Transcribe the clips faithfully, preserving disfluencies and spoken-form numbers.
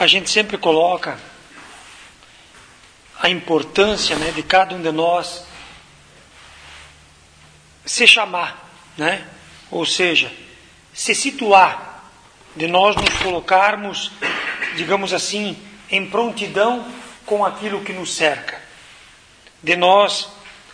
a gente sempre coloca a importância, né, de cada um de nós se chamar, né? Ou seja, se situar, de nós nos colocarmos, digamos assim, em prontidão com aquilo que nos cerca, de nós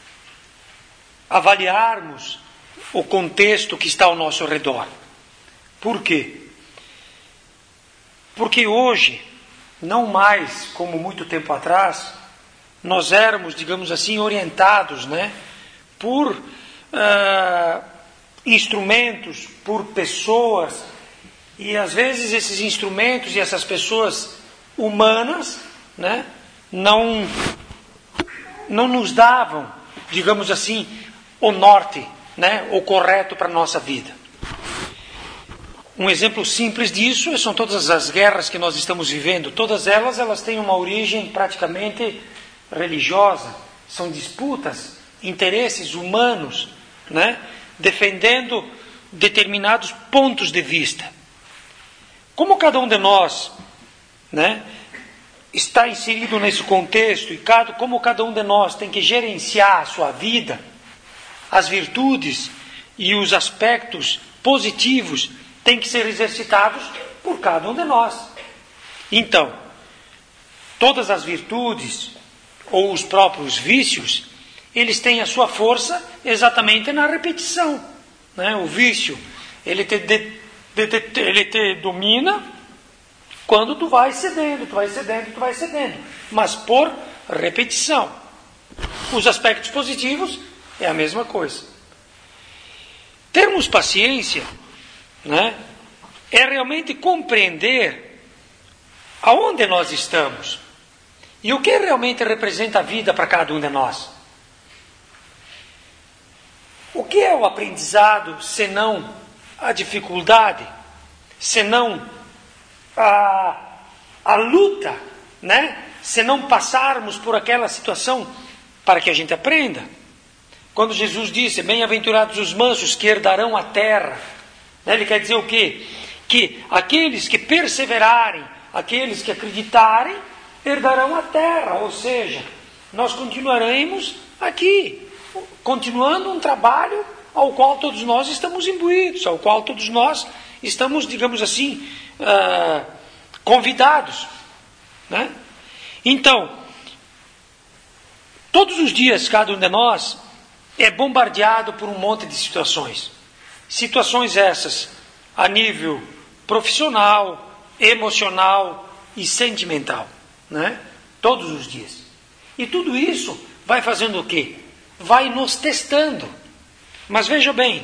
avaliarmos o contexto que está ao nosso redor. Por quê? Porque hoje, não mais como muito tempo atrás, nós éramos, digamos assim, orientados, né, por uh, instrumentos, por pessoas, e às vezes esses instrumentos e essas pessoas humanas, né, não, não nos davam, digamos assim, o norte, né, o correto para a nossa vida. Um exemplo simples disso são todas as guerras que nós estamos vivendo. Todas elas, elas têm uma origem praticamente religiosa. São disputas, interesses humanos, né, defendendo determinados pontos de vista. Como cada um de nós, né, está inserido nesse contexto, e cada, como cada um de nós tem que gerenciar a sua vida, as virtudes e os aspectos positivos têm que ser exercitados por cada um de nós. Então, todas as virtudes ou os próprios vícios, eles têm a sua força exatamente na repetição, né? O vício, ele te, de, de, de, ele te domina quando tu vai cedendo, tu vai cedendo, tu vai cedendo, mas por repetição. Os aspectos positivos é a mesma coisa. Termos paciência, né, é realmente compreender aonde nós estamos e o que realmente representa a vida para cada um de nós. O que é o aprendizado, senão a dificuldade, senão a, a luta, né? Se não passarmos por aquela situação para que a gente aprenda. Quando Jesus disse, bem-aventurados os mansos que herdarão a terra, né? Ele quer dizer o quê? Que aqueles que perseverarem, aqueles que acreditarem, herdarão a terra, ou seja, nós continuaremos aqui, continuando um trabalho ao qual todos nós estamos imbuídos, ao qual todos nós estamos, digamos assim, uh, convidados, né? Então, todos os dias cada um de nós é bombardeado por um monte de situações. Situações essas a nível profissional, emocional e sentimental, né? Todos os dias. E tudo isso vai fazendo o quê? Vai nos testando. Mas veja bem,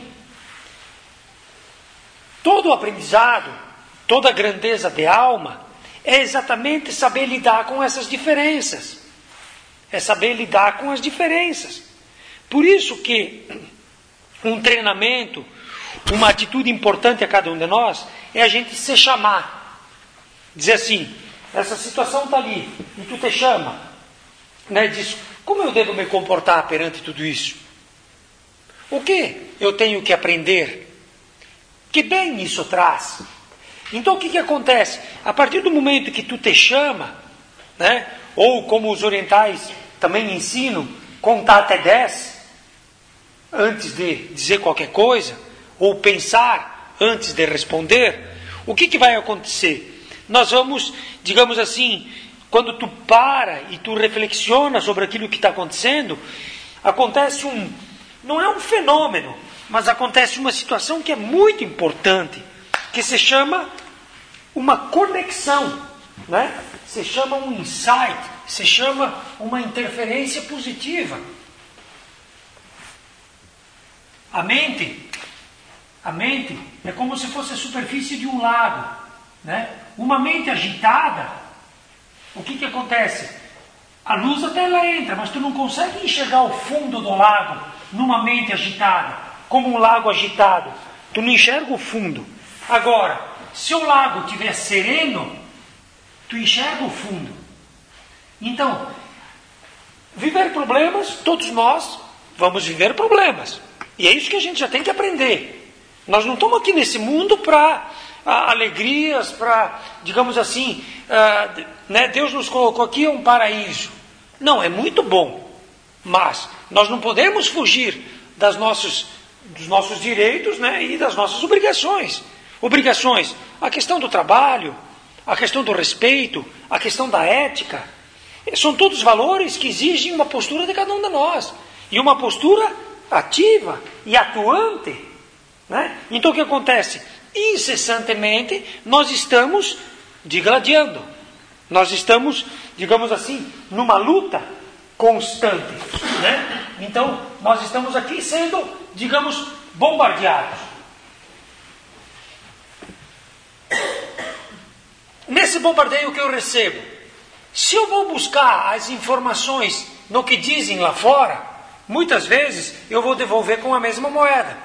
todo o aprendizado, toda a grandeza de alma é exatamente saber lidar com essas diferenças. É saber lidar com as diferenças. Por isso que um treinamento, uma atitude importante a cada um de nós, é a gente se chamar. Dizer assim, essa situação está ali, e tu te chama, né? Diz, como eu devo me comportar perante tudo isso? O que eu tenho que aprender? Que bem isso traz? Então o que, que acontece? A partir do momento que tu te chama, né? Ou como os orientais também ensinam, contar até dez, antes de dizer qualquer coisa, ou pensar antes de responder, o que, que vai acontecer? Nós vamos, digamos assim, quando tu para e tu reflexiona sobre aquilo que está acontecendo, acontece um, não é um fenômeno, mas acontece uma situação que é muito importante, que se chama uma conexão, né? Se chama um insight, se chama uma interferência positiva. A mente, a mente é como se fosse a superfície de um lago, né? Uma mente agitada, o que que acontece? A luz até ela entra, mas tu não consegue enxergar o fundo do lago numa mente agitada, como um lago agitado. Tu não enxerga o fundo. Agora, se o lago estiver sereno, tu enxerga o fundo. Então, viver problemas, todos nós vamos viver problemas. E é isso que a gente já tem que aprender. Nós não estamos aqui nesse mundo para ah, alegrias, para, digamos assim, ah, né, Deus nos colocou aqui em um paraíso. Não, é muito bom, mas nós não podemos fugir das nossos, dos nossos direitos, né, e das nossas obrigações. Obrigações, a questão do trabalho, a questão do respeito, a questão da ética, são todos valores que exigem uma postura de cada um de nós. E uma postura ativa e atuante. Né? Então o que acontece? Incessantemente nós estamos digladiando. Nós estamos, digamos assim, numa luta constante. Né? Então nós estamos aqui sendo, digamos, bombardeados. Nesse bombardeio que eu recebo, se eu vou buscar as informações no que dizem lá fora, muitas vezes eu vou devolver com a mesma moeda.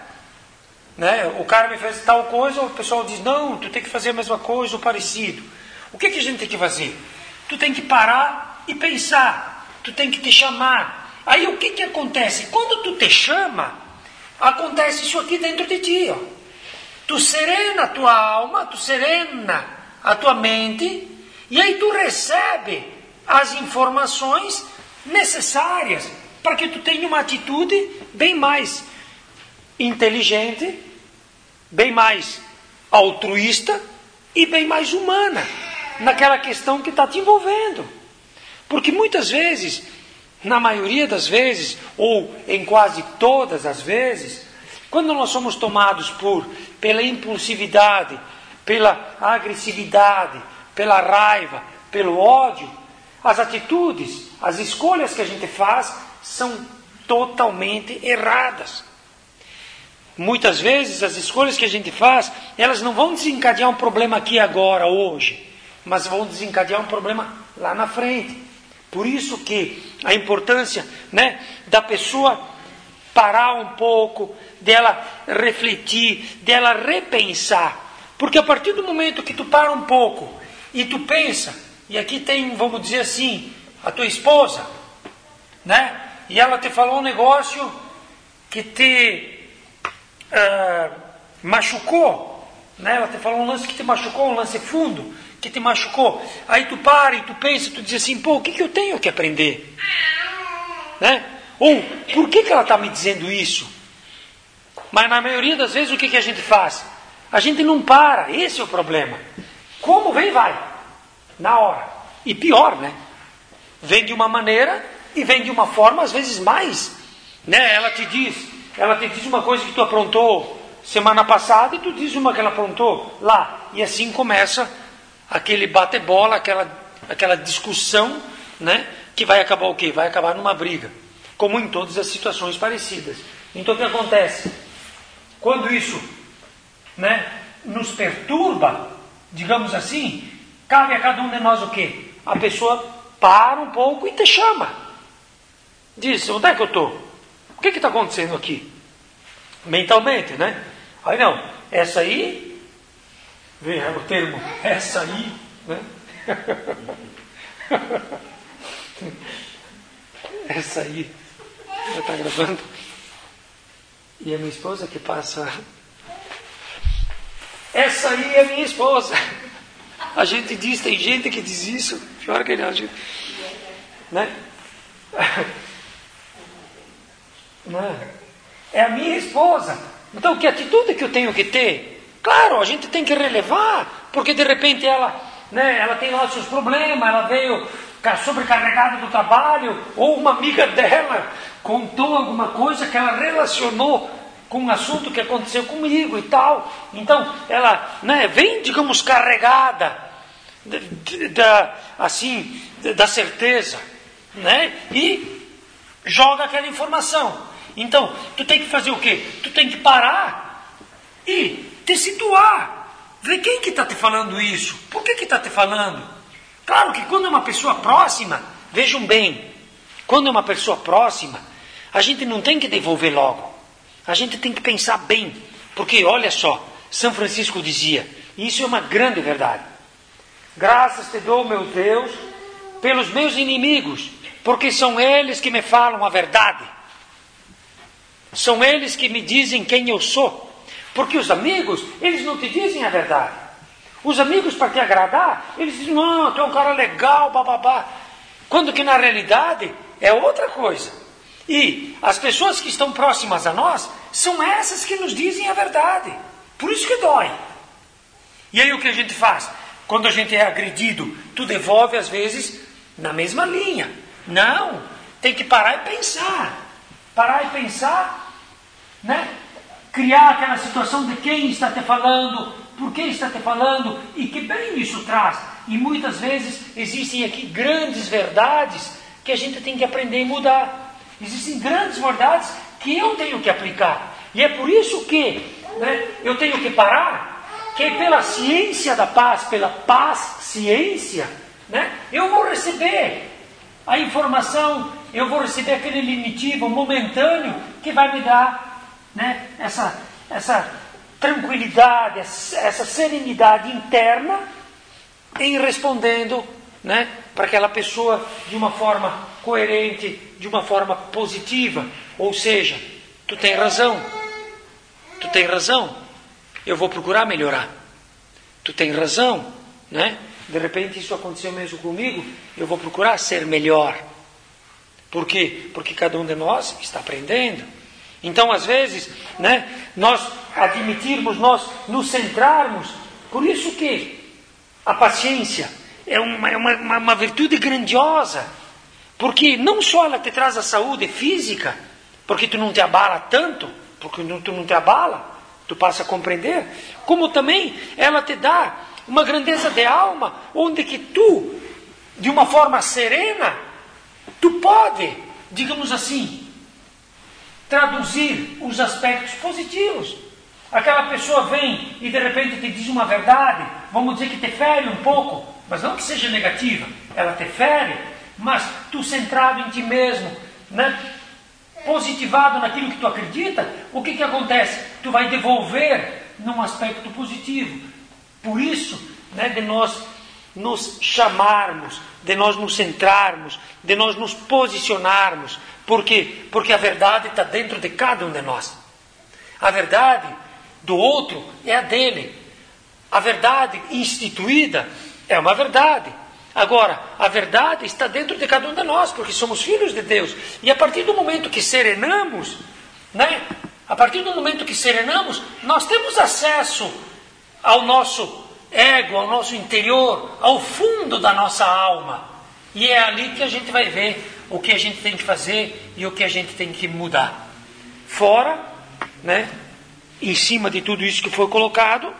Né? O cara me fez tal coisa, o pessoal diz, não, tu tem que fazer a mesma coisa ou parecido. O que, que a gente tem que fazer? Tu tem que parar e pensar, tu tem que te chamar. Aí o que, que acontece? Quando tu te chama, acontece isso aqui dentro de ti. Ó. Tu serena a tua alma, tu serena a tua mente, e aí tu recebe as informações necessárias para que tu tenha uma atitude bem mais inteligente, bem mais altruísta e bem mais humana naquela questão que está te envolvendo. Porque muitas vezes, na maioria das vezes, ou em quase todas as vezes, quando nós somos tomados por, pela impulsividade, pela agressividade, pela raiva, pelo ódio, as atitudes, as escolhas que a gente faz são totalmente erradas. Muitas vezes as escolhas que a gente faz, elas não vão desencadear um problema aqui agora, hoje, mas vão desencadear um problema lá na frente. Por isso que a importância, né, da pessoa parar um pouco, dela refletir, dela repensar. Porque a partir do momento que tu para um pouco e tu pensa, e aqui tem, vamos dizer assim, a tua esposa, né? E ela te falou um negócio que te uh, machucou, né? Ela te falou um lance que te machucou, um lance fundo que te machucou. Aí tu para e tu pensa, tu diz assim, pô, o que, que eu tenho que aprender? Né? Ou, por que, que ela está me dizendo isso? Mas na maioria das vezes o que, que a gente faz? A gente não para, esse é o problema. Como vem, vai. Na hora. E pior, né? Vem de uma maneira e vem de uma forma, às vezes mais. Né? Ela te diz, ela te diz uma coisa que tu aprontou semana passada e tu diz uma que ela aprontou lá. E assim começa aquele bate-bola, aquela, aquela discussão, né? Que vai acabar o quê? Vai acabar numa briga. Como em todas as situações parecidas. Então o que acontece? Quando isso, né, nos perturba, digamos assim, cabe a cada um de nós o quê? A pessoa para um pouco e te chama. Diz, onde é que eu estou? O que está acontecendo aqui? Mentalmente, né? Aí não, essa aí, vê o termo, essa aí, né? Essa aí, já está gravando? E a minha esposa que passa... Essa aí é minha esposa. A gente diz, tem gente que diz isso. Pior que a gente... Né? Não. É a minha esposa. Então, que atitude que eu tenho que ter? Claro, a gente tem que relevar, porque de repente ela, né, ela tem lá os seus problemas, ela veio sobrecarregada do trabalho, ou uma amiga dela contou alguma coisa que ela relacionou com um assunto que aconteceu comigo e tal. Então, ela, né, vem, digamos, carregada da, assim, da certeza, né, e joga aquela informação. Então, tu tem que fazer o quê? Tu tem que parar e te situar. Ver quem que está te falando isso? Por que que está te falando? Claro que quando é uma pessoa próxima, vejam bem, quando é uma pessoa próxima, a gente não tem que devolver logo. A gente tem que pensar bem. Porque, olha só, São Francisco dizia, e isso é uma grande verdade. Graças te dou, meu Deus, pelos meus inimigos, porque são eles que me falam a verdade. São eles que me dizem quem eu sou. Porque os amigos, eles não te dizem a verdade. Os amigos, para te agradar, eles dizem, não, tu é um cara legal, bababá. Quando que na realidade é outra coisa. E as pessoas que estão próximas a nós, são essas que nos dizem a verdade. Por isso que dói. E aí o que a gente faz? Quando a gente é agredido, tu devolve às vezes na mesma linha. Não, tem que parar e pensar. Parar e pensar, né? Criar aquela situação de quem está te falando, por que está te falando e que bem isso traz. E muitas vezes existem aqui grandes verdades que a gente tem que aprender e mudar. Existem grandes verdades que eu tenho que aplicar. E é por isso que, né, eu tenho que parar, que pela ciência da paz, pela paz-ciência, né, eu vou receber a informação, eu vou receber aquele lenitivo momentâneo que vai me dar, né, essa, essa tranquilidade, essa serenidade interna em respondendo, né, para aquela pessoa de uma forma coerente, de uma forma positiva. Ou seja, tu tem razão, tu tem razão, eu vou procurar melhorar. Tu tem razão, né? De repente isso aconteceu mesmo comigo, eu vou procurar ser melhor. Por quê? Porque cada um de nós está aprendendo. Então, às vezes, né, nós admitirmos, nós nos centrarmos, por isso que a paciência é uma, é uma, uma, uma virtude grandiosa, porque não só ela te traz a saúde física, porque tu não te abala tanto, porque tu não te abala, tu passa a compreender, como também ela te dá uma grandeza de alma, onde que tu, de uma forma serena, tu pode, digamos assim, traduzir os aspectos positivos. Aquela pessoa vem e de repente te diz uma verdade, vamos dizer que te fere um pouco, mas não que seja negativa, ela te fere, mas tu centrado em ti mesmo, né, positivado naquilo que tu acredita, o que que acontece? Tu vai devolver num aspecto positivo. Por isso, né, de nós nos chamarmos, de nós nos centrarmos, de nós nos posicionarmos. Por quê? Porque a verdade está dentro de cada um de nós. A verdade do outro é a dele. A verdade instituída é uma verdade. Agora, a verdade está dentro de cada um de nós, porque somos filhos de Deus. E a partir do momento que serenamos, né? A partir do momento que serenamos, nós temos acesso ao nosso ego, ao nosso interior, ao fundo da nossa alma. E é ali que a gente vai ver o que a gente tem que fazer e o que a gente tem que mudar. Fora, né, em cima de tudo isso que foi colocado,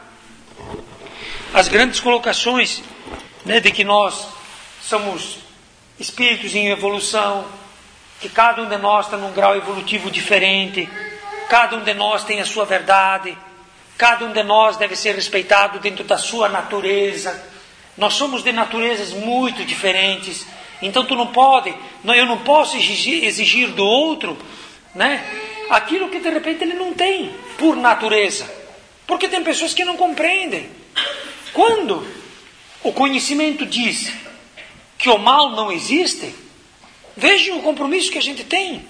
as grandes colocações, né, de que nós somos espíritos em evolução, que cada um de nós está num grau evolutivo diferente, cada um de nós tem a sua verdade, cada um de nós deve ser respeitado dentro da sua natureza. Nós somos de naturezas muito diferentes. Então tu não pode, eu não posso exigir, exigir do outro, né, aquilo que de repente ele não tem, por natureza. Porque tem pessoas que não compreendem. Quando o conhecimento diz que o mal não existe, vejam o compromisso que a gente tem.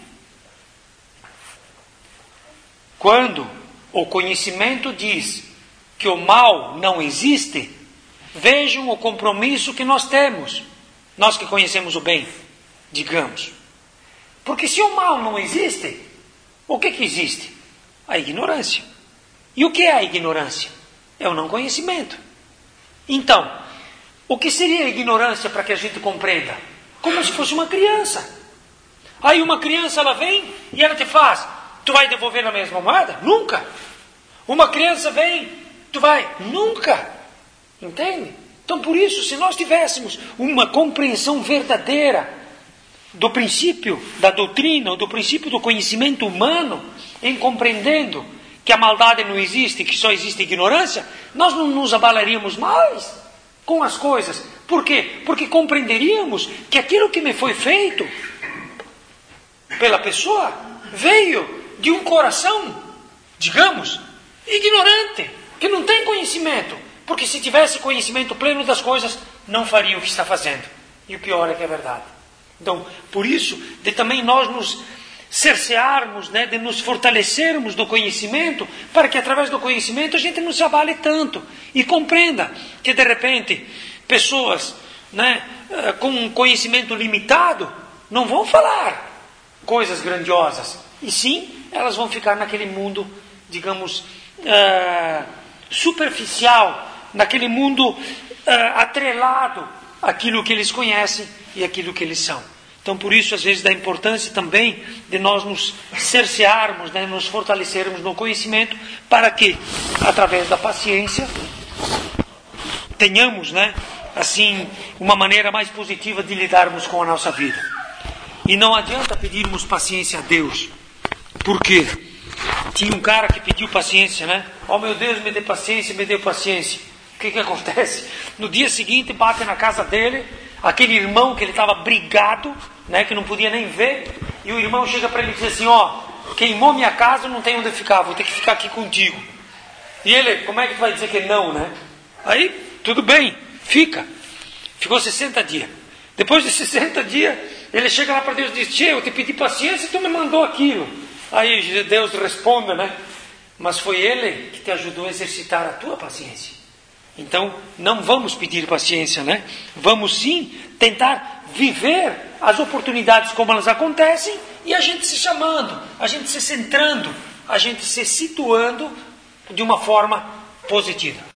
Quando o conhecimento diz que o mal não existe, vejam o compromisso que nós temos. Nós que conhecemos o bem, digamos. Porque se o mal não existe, o que que existe? A ignorância. E o que é a ignorância? É o não conhecimento. Então, o que seria a ignorância para que a gente compreenda? Como se fosse uma criança. Aí uma criança, ela vem e ela te faz, tu vai devolver na mesma moeda? Nunca. Uma criança vem, tu vai? Nunca. Entende? Então, por isso, se nós tivéssemos uma compreensão verdadeira do princípio da doutrina, ou do princípio do conhecimento humano, em compreendendo que a maldade não existe, que só existe ignorância, nós não nos abalaríamos mais com as coisas. Por quê? Porque compreenderíamos que aquilo que me foi feito pela pessoa veio de um coração, digamos, ignorante, que não tem conhecimento. Porque se tivesse conhecimento pleno das coisas, não faria o que está fazendo. E o pior é que é verdade. Então, por isso, de também nós nos, cercearmos, né, de nos fortalecermos do conhecimento, para que através do conhecimento a gente não se abale tanto e compreenda que de repente pessoas, né, com um conhecimento limitado não vão falar coisas grandiosas, e sim elas vão ficar naquele mundo, digamos, uh, superficial, naquele mundo uh, atrelado àquilo que eles conhecem e àquilo que eles são. Então, por isso, às vezes, da importância também de nós nos cercearmos, né, nos fortalecermos no conhecimento, para que, através da paciência, tenhamos, né, assim, uma maneira mais positiva de lidarmos com a nossa vida. E não adianta pedirmos paciência a Deus, porque tinha um cara que pediu paciência, né? Oh, meu Deus, me dê paciência, me dê paciência. O que que acontece? No dia seguinte, bate na casa dele aquele irmão que ele estava brigado, né, que não podia nem ver, e o irmão chega para ele e diz assim: ó, queimou minha casa, não tem onde ficar, vou ter que ficar aqui contigo. E ele, como é que tu vai dizer que não, né? Aí, tudo bem, fica. Ficou sessenta dias. Depois de sessenta dias, ele chega lá para Deus e diz: tchê, eu te pedi paciência e tu me mandou aquilo. Aí Deus responde, né? Mas foi Ele que te ajudou a exercitar a tua paciência. Então, não vamos pedir paciência, né? Vamos sim tentar viver as oportunidades como elas acontecem, e a gente se chamando, a gente se centrando, a gente se situando de uma forma positiva.